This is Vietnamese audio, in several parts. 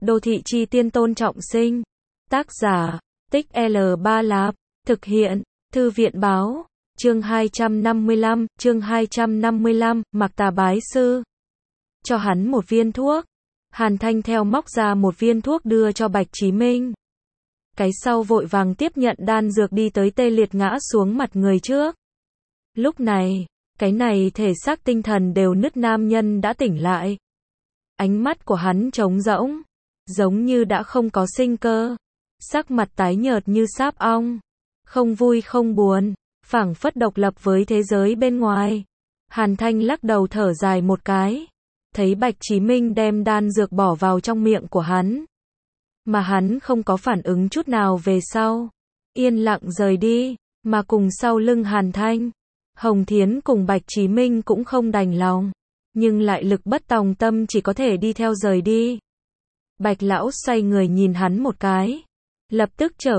Đô thị chi tiên Tôn Trọng Sinh. Tác giả, Tích L3 Lạp. Thực hiện, Thư viện Báo. Chương 255, Mặc Tà bái sư. Cho hắn một viên thuốc. Hàn Thanh theo móc ra một viên thuốc đưa cho Bạch Chí Minh. Cái sau vội vàng tiếp nhận đan dược đi tới tê liệt ngã xuống mặt người trước. Lúc này, cái này thể xác tinh thần đều nứt nam nhân đã tỉnh lại. Ánh mắt của hắn trống rỗng, giống như đã không có sinh cơ. Sắc mặt tái nhợt như sáp ong, không vui không buồn, phảng phất độc lập với thế giới bên ngoài. Hàn Thanh lắc đầu thở dài một cái, thấy Bạch Chí Minh đem đan dược bỏ vào trong miệng của hắn, mà hắn không có phản ứng chút nào về sau, yên lặng rời đi, mà cùng sau lưng Hàn Thanh, Hồng Thiến cùng Bạch Chí Minh cũng không đành lòng, nhưng lại lực bất tòng tâm chỉ có thể đi theo rời đi. Bạch lão xoay người nhìn hắn một cái, lập tức trở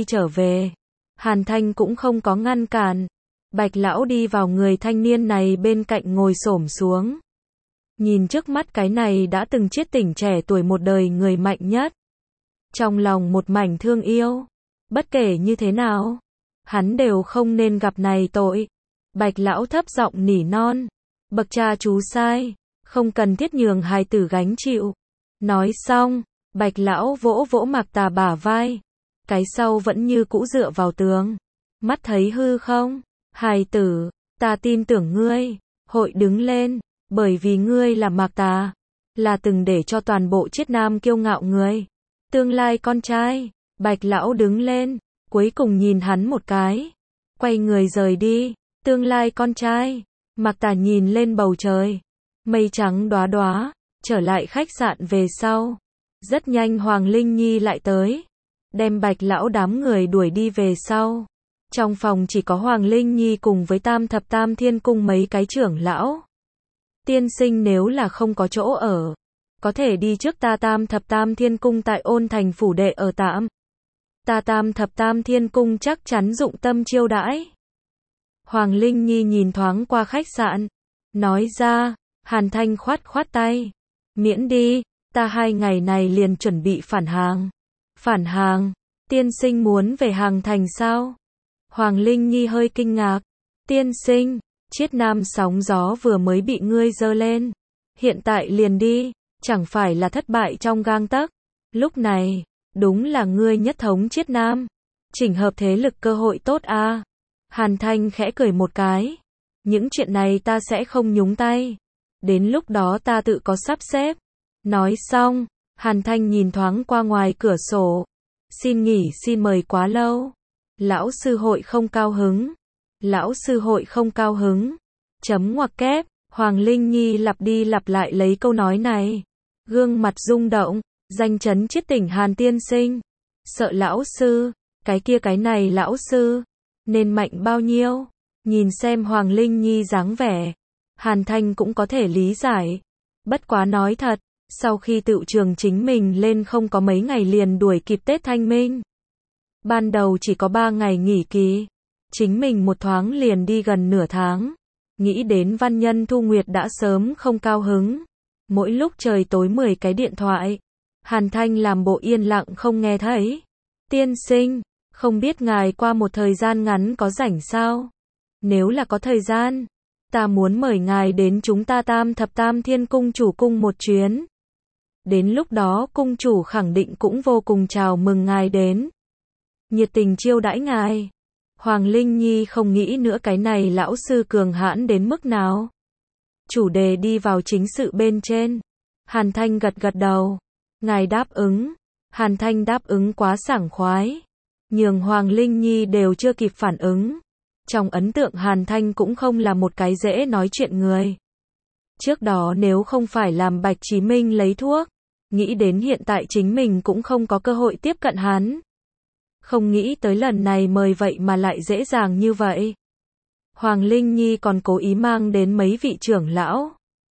về. Hàn Thanh cũng không có ngăn cản. Bạch lão đi vào người thanh niên này bên cạnh ngồi xổm xuống. Nhìn trước mắt cái này đã từng chết tỉnh trẻ tuổi một đời người mạnh nhất. Trong lòng một mảnh thương yêu. Bất kể như thế nào, hắn đều không nên gặp này tội. Bạch lão thấp giọng nỉ non. Bậc cha chú sai, không cần thiết nhường hài tử gánh chịu. Nói xong, Bạch lão vỗ vỗ Mặc Tà bả vai. Cái sau vẫn như cũ dựa vào tường. Mắt thấy hư không? Hài tử, ta tin tưởng ngươi. Hội đứng lên, bởi vì ngươi là Mặc Tà. Là từng để cho toàn bộ Chiết Nam kiêu ngạo người. Tương lai con trai. Bạch lão đứng lên, cuối cùng nhìn hắn một cái. Quay người rời đi. Tương lai con trai. Mặc Tà nhìn lên bầu trời. Mây trắng đóa đóa. Trở lại khách sạn về sau. Rất nhanh Hoàng Linh Nhi lại tới. Đem Bạch lão đám người đuổi đi về sau. Trong phòng chỉ có Hoàng Linh Nhi cùng với Tam Thập Tam Thiên Cung mấy cái trưởng lão. Tiên sinh nếu là không có chỗ ở, có thể đi trước ta Tam Thập Tam Thiên Cung tại Ôn Thành phủ đệ ở tạm. Ta Tam Thập Tam Thiên Cung chắc chắn dụng tâm chiêu đãi. Hoàng Linh Nhi nhìn thoáng qua khách sạn, nói ra. Hàn Thanh khoát tay. Miễn đi, ta 2 ngày này liền chuẩn bị phản hàng. Phản hàng? Tiên sinh muốn về Hàng Thành sao? Hoàng Linh Nhi hơi kinh ngạc. Tiên sinh, Chiết Nam sóng gió vừa mới bị ngươi giơ lên. Hiện tại liền đi, chẳng phải là thất bại trong gang tấc. Lúc này, đúng là ngươi nhất thống Chiết Nam. Chỉnh hợp thế lực cơ hội tốt a. Hàn Thanh khẽ cười một cái. Những chuyện này ta sẽ không nhúng tay. Đến lúc đó ta tự có sắp xếp. Nói xong, Hàn Thanh nhìn thoáng qua ngoài cửa sổ. Xin nghỉ xin mời quá lâu. Lão sư hội không cao hứng. Lão sư hội không cao hứng. Chấm ngoặc kép. Hoàng Linh Nhi lặp đi lặp lại lấy câu nói này. Gương mặt rung động. Danh chấn Chiết tỉnh Hàn tiên sinh. Sợ lão sư. Cái kia cái này lão sư. Nên mạnh bao nhiêu. Nhìn xem Hoàng Linh Nhi dáng vẻ. Hàn Thanh cũng có thể lý giải. Bất quá nói thật. Sau khi tựu trường chính mình lên không có mấy ngày liền đuổi kịp Tết Thanh Minh. Ban đầu chỉ có 3 ngày nghỉ kỳ. Chính mình một thoáng liền đi gần nửa tháng. Nghĩ đến văn nhân Thu Nguyệt đã sớm không cao hứng. Mỗi lúc trời tối 10 cái điện thoại. Hàn Thanh làm bộ yên lặng không nghe thấy. Tiên sinh, không biết ngài qua một thời gian ngắn có rảnh sao? Nếu là có thời gian, ta muốn mời ngài đến chúng ta Tam Thập Tam Thiên Cung chủ cung một chuyến. Đến lúc đó cung chủ khẳng định cũng vô cùng chào mừng ngài đến. Nhiệt tình chiêu đãi ngài. Hoàng Linh Nhi không nghĩ nữa cái này lão sư cường hãn đến mức nào. Chủ đề đi vào chính sự bên trên. Hàn Thanh gật đầu. Ngài đáp ứng. Hàn Thanh đáp ứng quá sảng khoái. Nhường Hoàng Linh Nhi đều chưa kịp phản ứng. Trong ấn tượng Hàn Thanh cũng không là một cái dễ nói chuyện người. Trước đó nếu không phải làm Bạch Chí Minh lấy thuốc, nghĩ đến hiện tại chính mình cũng không có cơ hội tiếp cận hắn. Không nghĩ tới lần này mời vậy mà lại dễ dàng như vậy. Hoàng Linh Nhi còn cố ý mang đến mấy vị trưởng lão.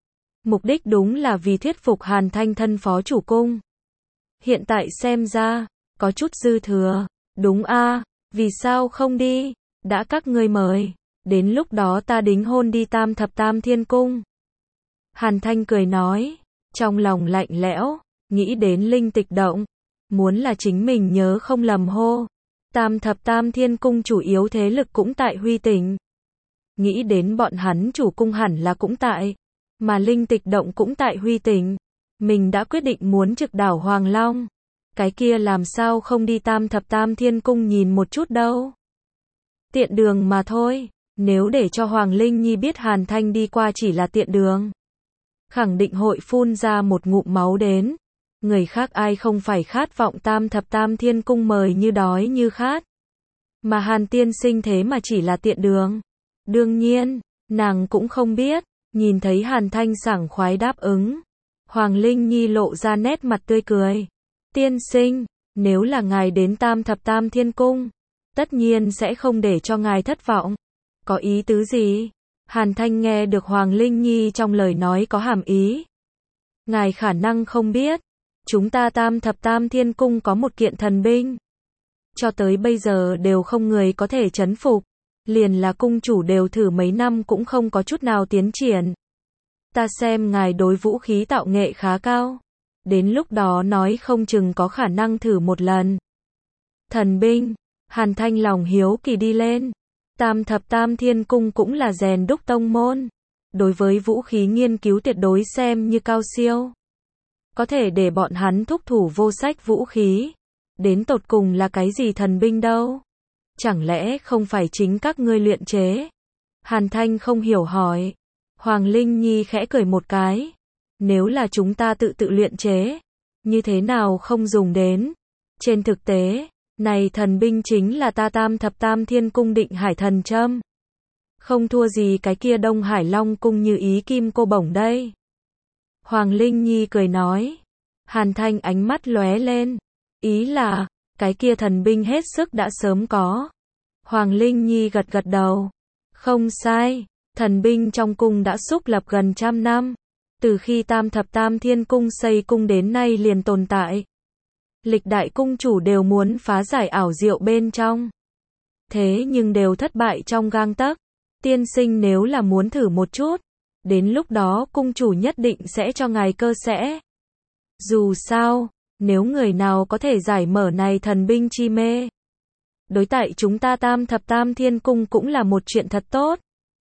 Mục đích đúng là vì thuyết phục Hàn Thanh thân phó chủ cung. Hiện tại xem ra, có chút dư thừa. Đúng a, vì sao không đi? Đã các ngươi mời, đến lúc đó ta đính hôn đi Tam Thập Tam Thiên Cung. Hàn Thanh cười nói, trong lòng lạnh lẽo, nghĩ đến Linh Tịch Động, muốn là chính mình nhớ không lầm hô. Tam thập tam thiên cung chủ yếu thế lực cũng tại Huy Tỉnh. Nghĩ đến bọn hắn chủ cung hẳn là cũng tại, mà Linh Tịch Động cũng tại Huy Tỉnh. Mình đã quyết định muốn trực đảo Hoàng Long. Cái kia làm sao không đi tam thập tam thiên cung nhìn một chút đâu. Tiện đường mà thôi, nếu để cho Hoàng Linh Nhi biết Hàn Thanh đi qua chỉ là tiện đường, khẳng định hội phun ra một ngụm máu đến. Người khác ai không phải khát vọng tam thập tam thiên cung mời như đói như khát. Mà Hàn tiên sinh thế mà chỉ là tiện đường. Đương nhiên, nàng cũng không biết, nhìn thấy Hàn Thanh sảng khoái đáp ứng. Hoàng Linh Nhi lộ ra nét mặt tươi cười. Tiên sinh, nếu là ngài đến tam thập tam thiên cung, tất nhiên sẽ không để cho ngài thất vọng. Có ý tứ gì? Hàn Thanh nghe được Hoàng Linh Nhi trong lời nói có hàm ý. Ngài khả năng không biết, chúng ta tam thập tam thiên cung có một kiện thần binh. Cho tới bây giờ đều không người có thể trấn phục. Liền là cung chủ đều thử mấy năm cũng không có chút nào tiến triển. Ta xem ngài đối vũ khí tạo nghệ khá cao. Đến lúc đó nói không chừng có khả năng thử một lần. Thần binh, Hàn Thanh lòng hiếu kỳ đi lên. Tam thập tam thiên cung cũng là rèn đúc tông môn. Đối với vũ khí nghiên cứu tuyệt đối xem như cao siêu. Có thể để bọn hắn thúc thủ vô sách vũ khí. Đến tột cùng là cái gì thần binh đâu? Chẳng lẽ không phải chính các ngươi luyện chế? Hàn Thanh không hiểu hỏi. Hoàng Linh Nhi khẽ cười một cái. Nếu là chúng ta tự luyện chế, như thế nào không dùng đến? Trên thực tế, này thần binh chính là ta tam thập tam thiên cung định hải thần châm. Không thua gì cái kia Đông Hải Long cung như ý kim cô bổng đây. Hoàng Linh Nhi cười nói. Hàn Thanh ánh mắt lóe lên. Ý là, cái kia thần binh hết sức đã sớm có. Hoàng Linh Nhi gật gật đầu. Không sai, thần binh trong cung đã xúc lập gần 100 năm. Từ khi tam thập tam thiên cung xây cung đến nay liền tồn tại. Lịch đại cung chủ đều muốn phá giải ảo diệu bên trong. Thế nhưng đều thất bại trong gang tấc. Tiên sinh nếu là muốn thử một chút, đến lúc đó cung chủ nhất định sẽ cho ngài cơ sẽ. Dù sao, nếu người nào có thể giải mở này thần binh chi mê, đối tại chúng ta tam thập tam thiên cung cũng là một chuyện thật tốt.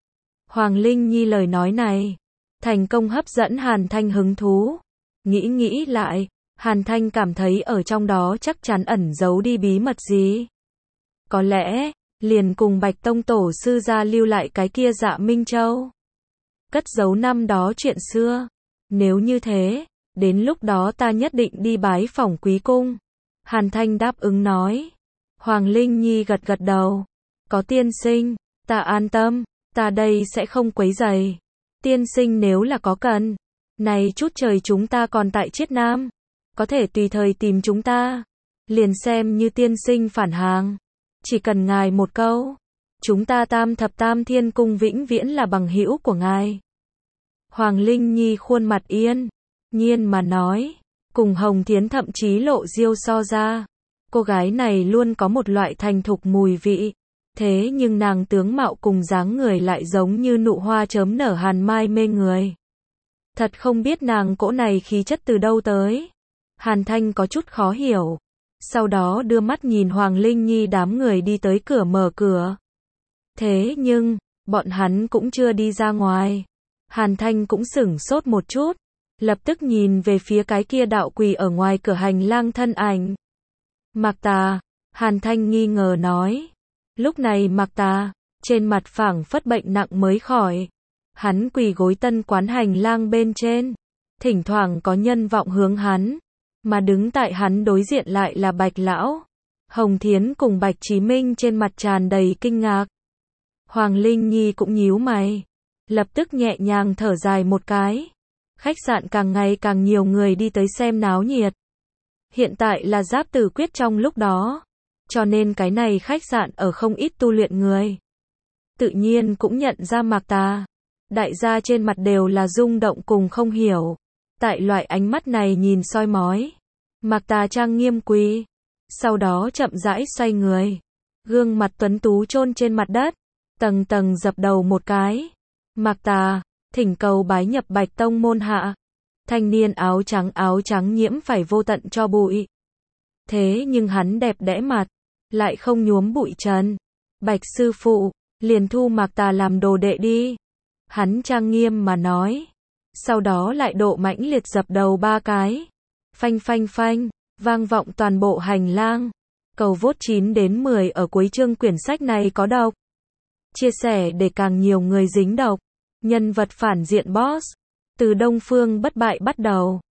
Hoàng Linh Nhi lời nói này, thành công hấp dẫn Hàn Thanh hứng thú. Nghĩ lại, Hàn Thanh cảm thấy ở trong đó chắc chắn ẩn giấu đi bí mật gì. Có lẽ, liền cùng Bạch Tông tổ sư gia lưu lại cái kia Dạ Minh Châu. Cất giấu năm đó chuyện xưa. Nếu như thế, đến lúc đó ta nhất định đi bái phỏng quý cung. Hàn Thanh đáp ứng nói. Hoàng Linh Nhi gật gật đầu. Có tiên sinh, ta an tâm, ta đây sẽ không quấy rầy. Tiên sinh nếu là có cần, này chút trời chúng ta còn tại Chiết Nam, có thể tùy thời tìm chúng ta. Liền xem như tiên sinh phản hàng. Chỉ cần ngài một câu, chúng ta tam thập tam thiên cung vĩnh viễn là bằng hữu của ngài. Hoàng Linh Nhi khuôn mặt yên nhiên mà nói, cùng Hồng Thiến thậm chí lộ diêu so ra. Cô gái này luôn có một loại thành thục mùi vị. Thế nhưng nàng tướng mạo cùng dáng người lại giống như nụ hoa chớm nở hàn mai mê người. Thật không biết nàng cỗ này khí chất từ đâu tới. Hàn Thanh có chút khó hiểu. Sau đó đưa mắt nhìn Hoàng Linh Nhi đám người đi tới cửa mở cửa. Thế nhưng, bọn hắn cũng chưa đi ra ngoài. Hàn Thanh cũng sửng sốt một chút. Lập tức nhìn về phía cái kia đạo quỳ ở ngoài cửa hành lang thân ảnh. Mạc Tà, Hàn Thanh nghi ngờ nói. Lúc này Mạc Tà, trên mặt phảng phất bệnh nặng mới khỏi. Hắn quỳ gối tân quán hành lang bên trên. Thỉnh thoảng có nhân vọng hướng hắn. Mà đứng tại hắn đối diện lại là Bạch Lão. Hồng Thiến cùng Bạch Chí Minh trên mặt tràn đầy kinh ngạc. Hoàng Linh Nhi cũng nhíu mày. Lập tức nhẹ nhàng thở dài một cái. Khách sạn càng ngày càng nhiều người đi tới xem náo nhiệt. Hiện tại là Giáp Tử Quyết trong lúc đó. Cho nên cái này khách sạn ở không ít tu luyện người. Tự nhiên cũng nhận ra Mạc Tà. Đại gia trên mặt đều là rung động cùng không hiểu. Tại loại ánh mắt này nhìn soi mói. Mạc Tà trang nghiêm quỳ. Sau đó chậm rãi xoay người. Gương mặt tuấn tú chôn trên mặt đất. Tầng tầng dập đầu một cái. Mạc Tà, thỉnh cầu bái nhập Bạch Tông môn hạ. Thanh niên áo trắng nhiễm phải vô tận cho bụi. Thế nhưng hắn đẹp đẽ mặt, lại không nhuốm bụi trần. Bạch sư phụ, liền thu Mạc Tà làm đồ đệ đi. Hắn trang nghiêm mà nói. Sau đó lại độ mãnh liệt dập đầu 3 cái. Phanh phanh phanh, vang vọng toàn bộ hành lang. Cầu vote 9 đến 10 ở cuối chương quyển sách này có độc. Chia sẻ để càng nhiều người dính độc. Nhân vật phản diện boss. Từ Đông Phương bất bại bắt đầu.